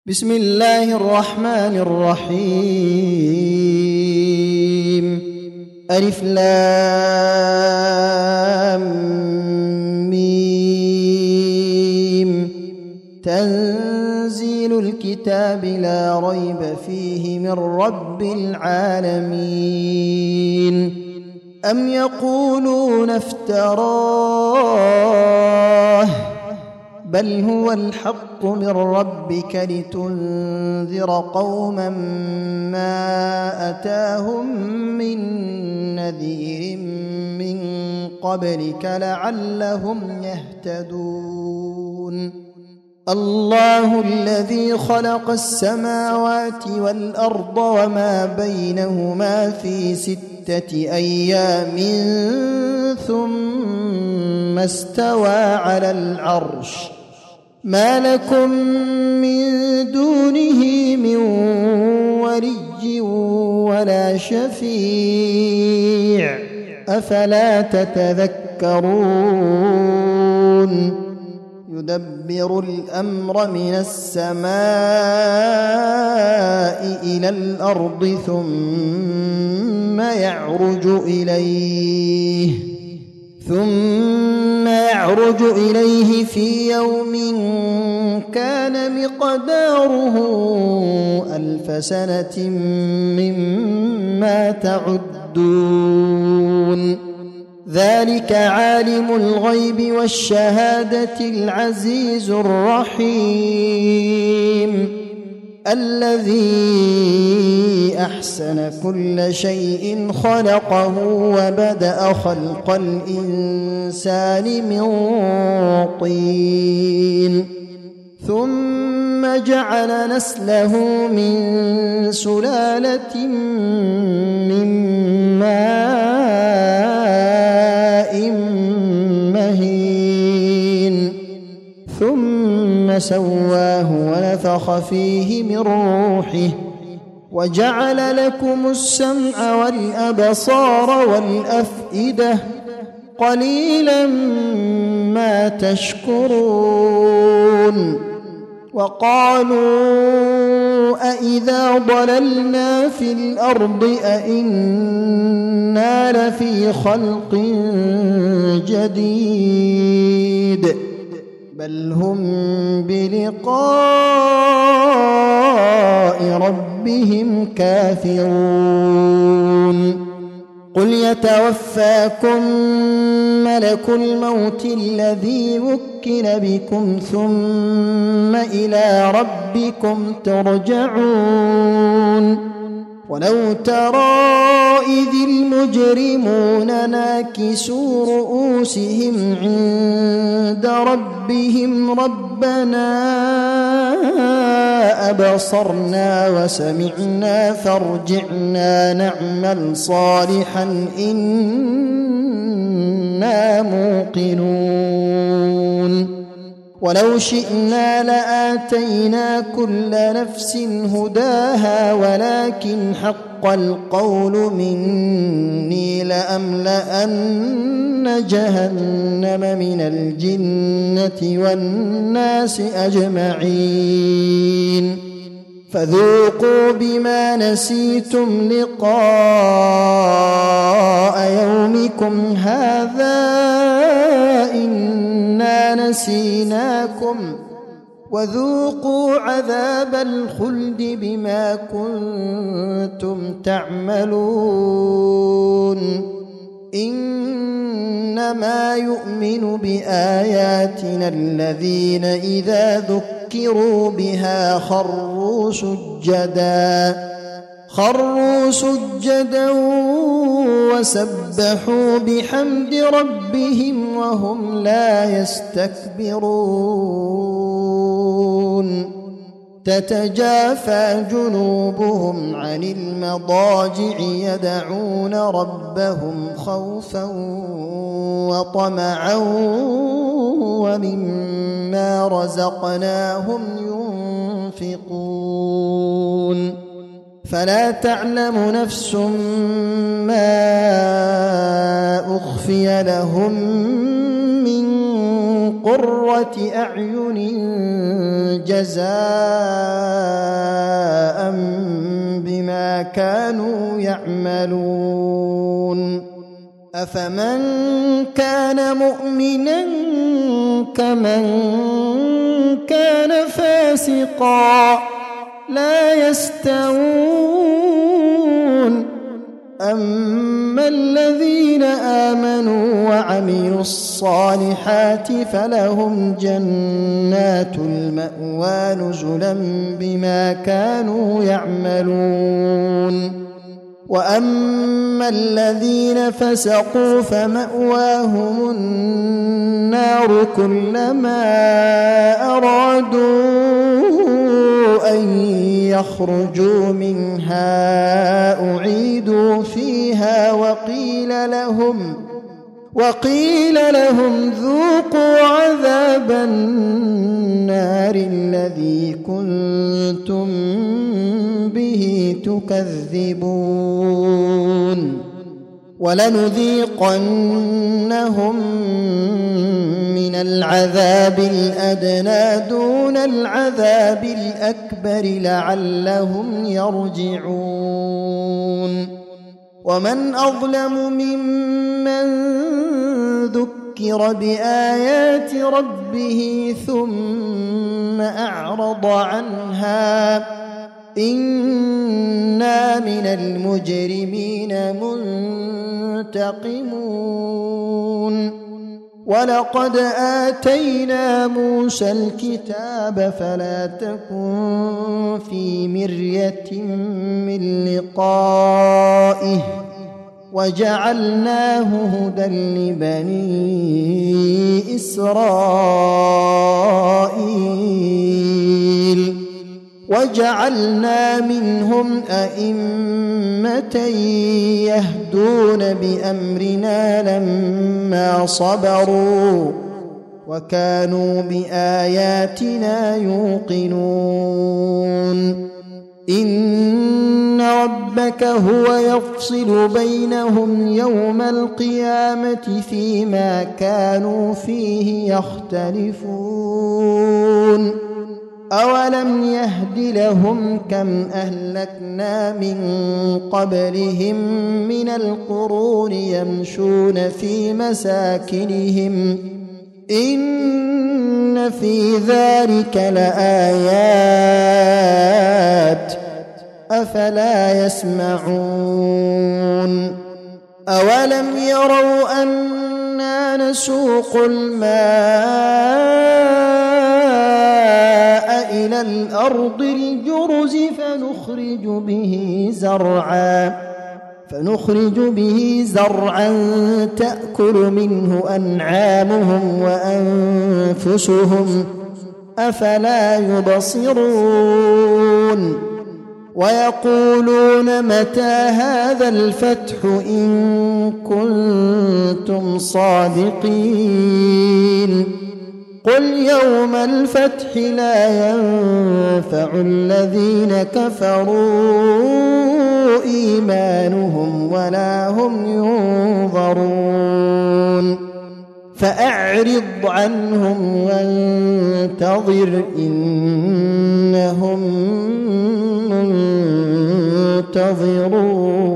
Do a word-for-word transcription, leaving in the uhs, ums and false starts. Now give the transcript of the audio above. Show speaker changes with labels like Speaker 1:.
Speaker 1: بسم الله الرحمن الرحيم. ألف لام ميم. تنزيل الكتاب لا ريب فيه من رب العالمين. أم يقولون افتراه بل هو الحق من ربك لتنذر قوما ما أتاهم من نذير من قبلك لعلهم يهتدون. الله الذي خلق السماوات والأرض وما بينهما في ستة أيام ثم استوى على العرش. ما لكم من دونه من ولي ولا شفيع أفلا تتذكرون. يدبر الأمر من السماء إلى الأرض ثم يعرج إليه ثم يعرج إليه في يوم كان مقداره ألف سنة مما تعدون. ذلك عالم الغيب والشهادة العزيز الرحيم الذي أحسن كل شيء خلقه وبدأ خلق الإنسان من طين ثم جعل نسله من سلالة من ماء مهين ثم سواه ونفخ فيه من روحه وجعل لكم السمع والأبصار والأفئدة قليلا ما تشكرون. وقالوا أإذا ضللنا في الأرض أإنا لفي خلق جديد بل هم بلقاء ربهم كافرون. قل يتوفاكم ملك الموت الذي وكل بكم ثم إلى ربكم ترجعون. ولو ترى إذ المجرمون ناكسوا رؤوسهم عند ربهم ربنا أبصرنا وسمعنا فارجعنا نعمل صالحا إنا موقنون. ولو شئنا لآتينا كل نفس هداها ولكن حق القول مني لأملأن جهنم من الجنة والناس أجمعين. فذوقوا بما نسيتم لقاء يومكم هذا إنا نسيناكم وذوقوا عذاب الخلد بما كنتم تعملون. إنما يؤمن بآياتنا الذين إذا ذكروا بها خروا سجدا خروا سجدا وسبحوا بحمد ربهم وهم لا يستكبرون. تتجافى جنوبهم عن المضاجع يدعون ربهم خوفا وطمعا ومما رزقناهم ينفقون. فلا تعلم نفس ما أخفي لهم من قرة أعين جزاء بما كانوا يعملون أفمن كان مؤمنا كمن كان فاسقا لا يستوون أما الذين آمنوا وعملوا الصالحات فلهم جنات المأوى نزلا بما كانوا يعملون وأما الذين فسقوا فمأواهم النار كلما أرادوا أن يخرجوا منها أعيدوا فيها وقيل لهم وقيل لهم ذوقوا عذاب النار الذي كنتم به تكذبون ولنذيقنهم من العذاب الأدنى دون العذاب الأكبر لعلهم يرجعون ومن أظلم ممن ذكر بآيات ربه ثم أعرض عنها إنا من المجرمين منتقمون ولقد آتينا موسى الكتاب فلا تكن في مرية من لقائه وجعلناه هدى لبني إسرائيل وجعلنا منهم أئمة يهدون بأمرنا لما صبروا وكانوا بآياتنا يوقنون إن ربك هو يفصل بينهم يوم القيامة فيما كانوا فيه يختلفون أولم يهد لهم كم أهلكنا من قبلهم من القرون يمشون في مساكنهم إن في ذلك لآيات أفلا يسمعون أولم يروا أنا نسوق الماء إلى الأرض الجرز فنخرج به زرعا فنخرج به زرعا تأكل منه أنعامهم وأنفسهم أفلا يبصرون ويقولون متى هذا الفتح إن كنتم صادقين قل يوم الفتح لا ينفع الذين كفروا إيمانهم ولا هم ينظرون فأعرض عنهم وانتظر إنهم منتظرون.